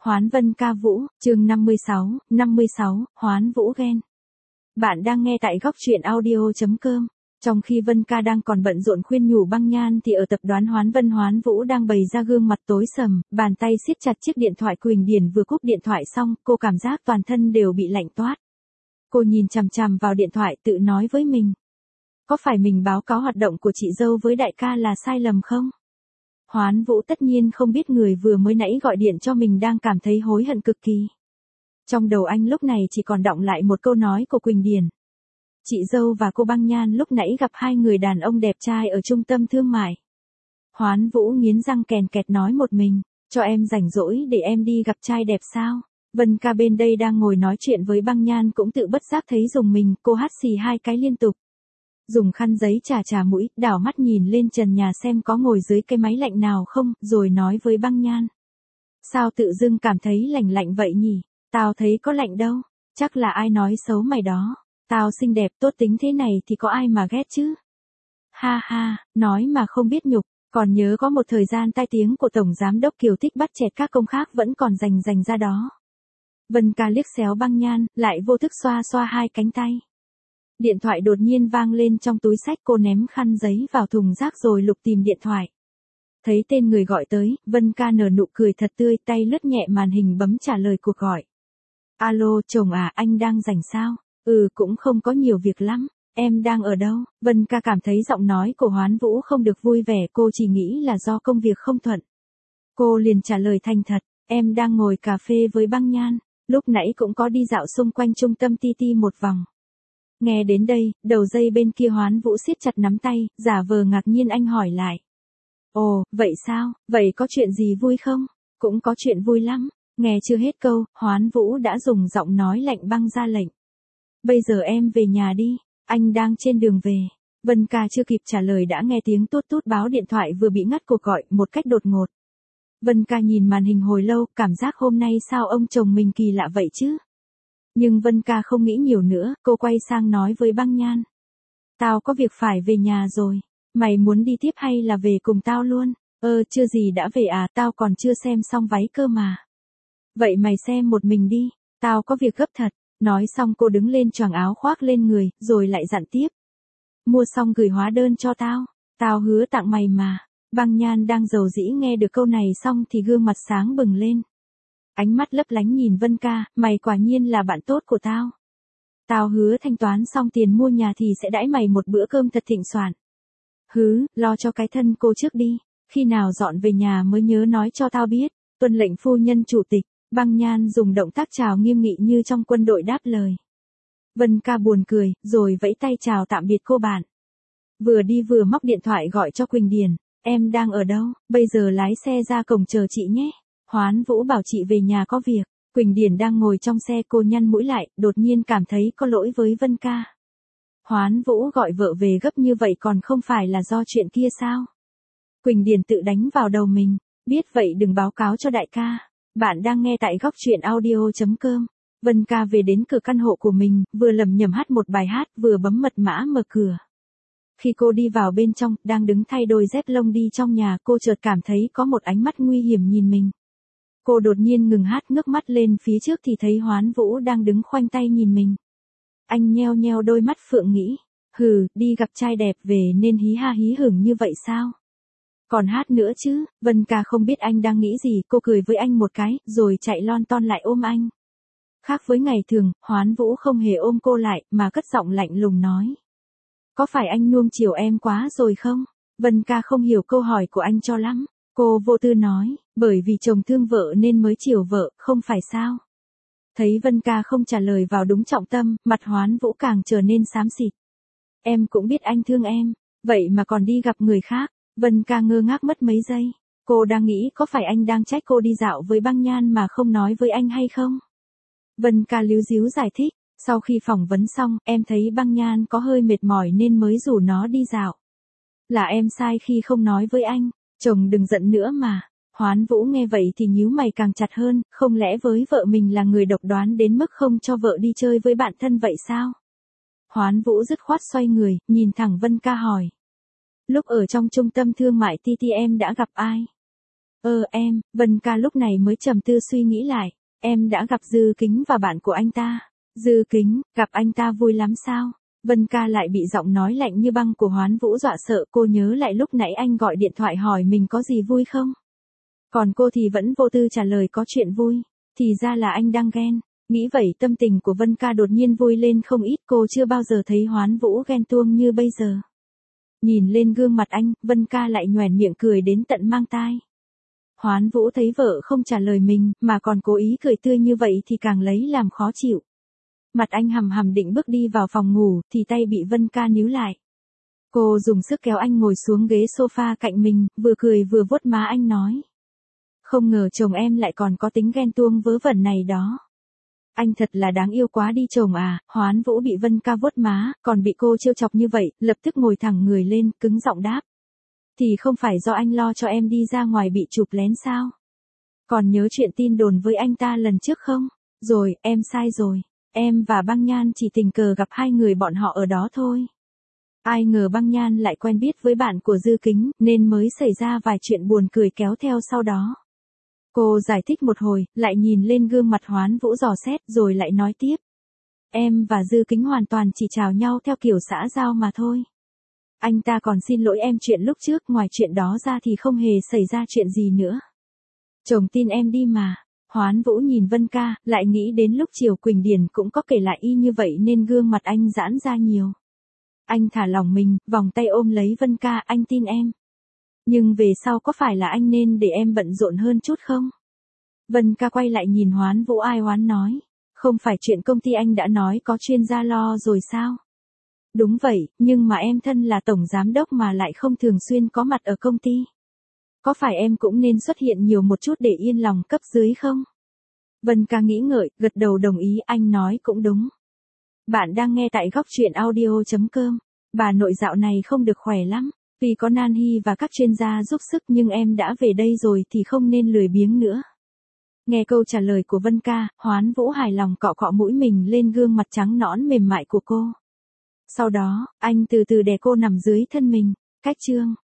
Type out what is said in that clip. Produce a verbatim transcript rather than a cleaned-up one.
Hoán Vân ca vũ, chương năm mươi sáu, năm mươi sáu, Hoán Vũ ghen. Bạn đang nghe tại góc truyện audio chấm com. Trong khi Vân ca đang còn bận rộn khuyên nhủ Băng Nhan thì ở tập đoán Hoán Vân Hoán Vũ đang bày ra gương mặt tối sầm, bàn tay siết chặt chiếc điện thoại. Quỳnh Điển vừa cúp điện thoại xong, cô cảm giác toàn thân đều bị lạnh toát. Cô nhìn chằm chằm vào điện thoại tự nói với mình. Có phải mình báo cáo hoạt động của chị dâu với đại ca là sai lầm không? Hoán Vũ tất nhiên không biết người vừa mới nãy gọi điện cho mình đang cảm thấy hối hận cực kỳ. Trong đầu anh lúc này chỉ còn đọng lại một câu nói của Quỳnh Điển. Chị dâu và cô Băng Nhan lúc nãy gặp hai người đàn ông đẹp trai ở trung tâm thương mại. Hoán Vũ nghiến răng kèn kẹt nói một mình, cho em rảnh rỗi để em đi gặp trai đẹp sao? Vân ca bên đây đang ngồi nói chuyện với Băng Nhan cũng tự bất giác thấy dùng mình, cô hắt xì hai cái liên tục. Dùng khăn giấy chà chà mũi, đảo mắt nhìn lên trần nhà xem có ngồi dưới cái máy lạnh nào không, rồi nói với Băng Nhan. Sao tự dưng cảm thấy lạnh lạnh vậy nhỉ? Tao thấy có lạnh đâu, chắc là ai nói xấu mày đó. Tao xinh đẹp tốt tính thế này thì có ai mà ghét chứ? Ha ha, nói mà không biết nhục, còn nhớ có một thời gian tai tiếng của Tổng Giám đốc Kiều thích bắt chẹt các công khác vẫn còn rành rành ra đó. Vân ca liếc xéo Băng Nhan, lại vô thức xoa xoa hai cánh tay. Điện thoại đột nhiên vang lên trong túi xách, cô ném khăn giấy vào thùng rác rồi lục tìm điện thoại. Thấy tên người gọi tới, Vân ca nở nụ cười thật tươi, tay lướt nhẹ màn hình bấm trả lời cuộc gọi. Alo, chồng à, anh đang rảnh sao? Ừ, cũng không có nhiều việc lắm. Em đang ở đâu? Vân ca cảm thấy giọng nói của Hoán Vũ không được vui vẻ, cô chỉ nghĩ là do công việc không thuận. Cô liền trả lời thành thật, em đang ngồi cà phê với Băng Nhan, lúc nãy cũng có đi dạo xung quanh trung tâm ti ti một vòng. Nghe đến đây, đầu dây bên kia Hoán Vũ siết chặt nắm tay, giả vờ ngạc nhiên. Anh hỏi lại. Ồ, vậy sao, vậy có chuyện gì vui không? Cũng có chuyện vui lắm. Nghe chưa hết câu, Hoán Vũ đã dùng giọng nói lạnh băng ra lệnh. Bây giờ em về nhà đi, anh đang trên đường về. Vân ca chưa kịp trả lời đã nghe tiếng tút tút báo điện thoại vừa bị ngắt cuộc gọi một cách đột ngột. Vân ca nhìn màn hình hồi lâu, cảm giác hôm nay sao ông chồng mình kỳ lạ vậy chứ? Nhưng Vân ca không nghĩ nhiều nữa, cô quay sang nói với Băng Nhan. Tao có việc phải về nhà rồi, mày muốn đi tiếp hay là về cùng tao luôn? Ơ, chưa gì đã về à, tao còn chưa xem xong váy cơ mà. Vậy mày xem một mình đi, tao có việc gấp thật. Nói xong cô đứng lên choàng áo khoác lên người, rồi lại dặn tiếp. Mua xong gửi hóa đơn cho tao, tao hứa tặng mày mà. Băng Nhan đang dầu dĩ nghe được câu này xong thì gương mặt sáng bừng lên. Ánh mắt lấp lánh nhìn Vân ca, mày quả nhiên là bạn tốt của tao. Tao hứa thanh toán xong tiền mua nhà thì sẽ đãi mày một bữa cơm thật thịnh soạn. Hứ, lo cho cái thân cô trước đi, khi nào dọn về nhà mới nhớ nói cho tao biết. Tuân lệnh phu nhân chủ tịch. Băng Nhan dùng động tác chào nghiêm nghị như trong quân đội đáp lời. Vân ca buồn cười, rồi vẫy tay chào tạm biệt cô bạn. Vừa đi vừa móc điện thoại gọi cho Quỳnh Điển. Em đang ở đâu? Bây giờ lái xe ra cổng chờ chị nhé. Hoán Vũ bảo chị về nhà có việc. Quỳnh Điển đang ngồi trong xe, cô nhăn mũi lại, đột nhiên cảm thấy có lỗi với Vân ca. Hoán Vũ gọi vợ về gấp như vậy còn không phải là do chuyện kia sao? Quỳnh Điển tự đánh vào đầu mình, biết vậy đừng báo cáo cho đại ca. Bạn đang nghe tại góc truyện audio chấm com. Vân ca về đến cửa căn hộ của mình, vừa lẩm nhẩm hát một bài hát vừa bấm mật mã mở cửa. Khi cô đi vào bên trong, đang đứng thay đôi dép lông đi trong nhà, cô chợt cảm thấy có một ánh mắt nguy hiểm nhìn mình. Cô đột nhiên ngừng hát, ngước mắt lên phía trước thì thấy Hoán Vũ đang đứng khoanh tay nhìn mình. Anh nheo nheo đôi mắt phượng nghĩ, hừ, đi gặp trai đẹp về nên hí ha hí hửng như vậy sao? Còn hát nữa chứ? Vân ca không biết anh đang nghĩ gì, cô cười với anh một cái, rồi chạy lon ton lại ôm anh. Khác với ngày thường, Hoán Vũ không hề ôm cô lại, mà cất giọng lạnh lùng nói. Có phải anh nuông chiều em quá rồi không? Vân ca không hiểu câu hỏi của anh cho lắm. Cô vô tư nói, bởi vì chồng thương vợ nên mới chiều vợ, không phải sao? Thấy Vân ca không trả lời vào đúng trọng tâm, mặt Hoán Vũ càng trở nên xám xịt. Em cũng biết anh thương em, vậy mà còn đi gặp người khác. Vân ca ngơ ngác mất mấy giây. Cô đang nghĩ có phải anh đang trách cô đi dạo với Băng Nhan mà không nói với anh hay không? Vân ca líu díu giải thích. Sau khi phỏng vấn xong, em thấy Băng Nhan có hơi mệt mỏi nên mới rủ nó đi dạo. Là em sai khi không nói với anh. Chồng đừng giận nữa mà. Hoán Vũ nghe vậy thì nhíu mày càng chặt hơn. Không lẽ với vợ mình là người độc đoán đến mức không cho vợ đi chơi với bạn thân vậy sao? Hoán Vũ dứt khoát xoay người, nhìn thẳng Vân ca hỏi. Lúc ở trong trung tâm thương mại ti ti em đã gặp ai? Ơ em, Vân ca lúc này mới trầm tư suy nghĩ lại. Em đã gặp Dư Kính và bạn của anh ta. Dư Kính, gặp anh ta vui lắm sao? Vân ca lại bị giọng nói lạnh như băng của Hoán Vũ dọa sợ. Cô nhớ lại lúc nãy anh gọi điện thoại hỏi mình có gì vui không? Còn cô thì vẫn vô tư trả lời có chuyện vui. Thì ra là anh đang ghen. Nghĩ vậy tâm tình của Vân ca đột nhiên vui lên không ít. Cô chưa bao giờ thấy Hoán Vũ ghen tuông như bây giờ. Nhìn lên gương mặt anh, Vân ca lại nhoẻn miệng cười đến tận mang tai. Hoán Vũ thấy vợ không trả lời mình, mà còn cố ý cười tươi như vậy thì càng lấy làm khó chịu. Mặt anh hầm hầm định bước đi vào phòng ngủ, thì tay bị Vân ca níu lại. Cô dùng sức kéo anh ngồi xuống ghế sofa cạnh mình, vừa cười vừa vuốt má anh nói. Không ngờ chồng em lại còn có tính ghen tuông vớ vẩn này đó. Anh thật là đáng yêu quá đi chồng à. Hoán Vũ bị Vân ca vuốt má, còn bị cô trêu chọc như vậy, lập tức ngồi thẳng người lên, cứng giọng đáp. Thì không phải do anh lo cho em đi ra ngoài bị chụp lén sao? Còn nhớ chuyện tin đồn với anh ta lần trước không? Rồi, em sai rồi. Em và Băng Nhan chỉ tình cờ gặp hai người bọn họ ở đó thôi. Ai ngờ Băng Nhan lại quen biết với bạn của Dư Kính, nên mới xảy ra vài chuyện buồn cười kéo theo sau đó. Cô giải thích một hồi, lại nhìn lên gương mặt Hoán Vũ dò xét rồi lại nói tiếp. Em và Dư Kính hoàn toàn chỉ chào nhau theo kiểu xã giao mà thôi. Anh ta còn xin lỗi em chuyện lúc trước, ngoài chuyện đó ra thì không hề xảy ra chuyện gì nữa. Chồng tin em đi mà. Hoán Vũ nhìn Vân ca, lại nghĩ đến lúc chiều Quỳnh Điển cũng có kể lại y như vậy nên gương mặt anh giãn ra nhiều. Anh thả lỏng mình, vòng tay ôm lấy Vân ca, anh tin em. Nhưng về sau có phải là anh nên để em bận rộn hơn chút không? Vân ca quay lại nhìn Hoán Vũ ai oán nói. Không phải chuyện công ty anh đã nói có chuyên gia lo rồi sao? Đúng vậy, nhưng mà em thân là tổng giám đốc mà lại không thường xuyên có mặt ở công ty. Có phải em cũng nên xuất hiện nhiều một chút để yên lòng cấp dưới không? Vân ca nghĩ ngợi, gật đầu đồng ý, anh nói cũng đúng. Bạn đang nghe tại góc truyện audio chấm com. Bà nội dạo này không được khỏe lắm. Vì có Nan Hy và các chuyên gia giúp sức nhưng em đã về đây rồi thì không nên lười biếng nữa. Nghe câu trả lời của Vân ca, Hoán Vũ hài lòng cọ cọ mũi mình lên gương mặt trắng nõn mềm mại của cô. Sau đó, anh từ từ đè cô nằm dưới thân mình. Cách chương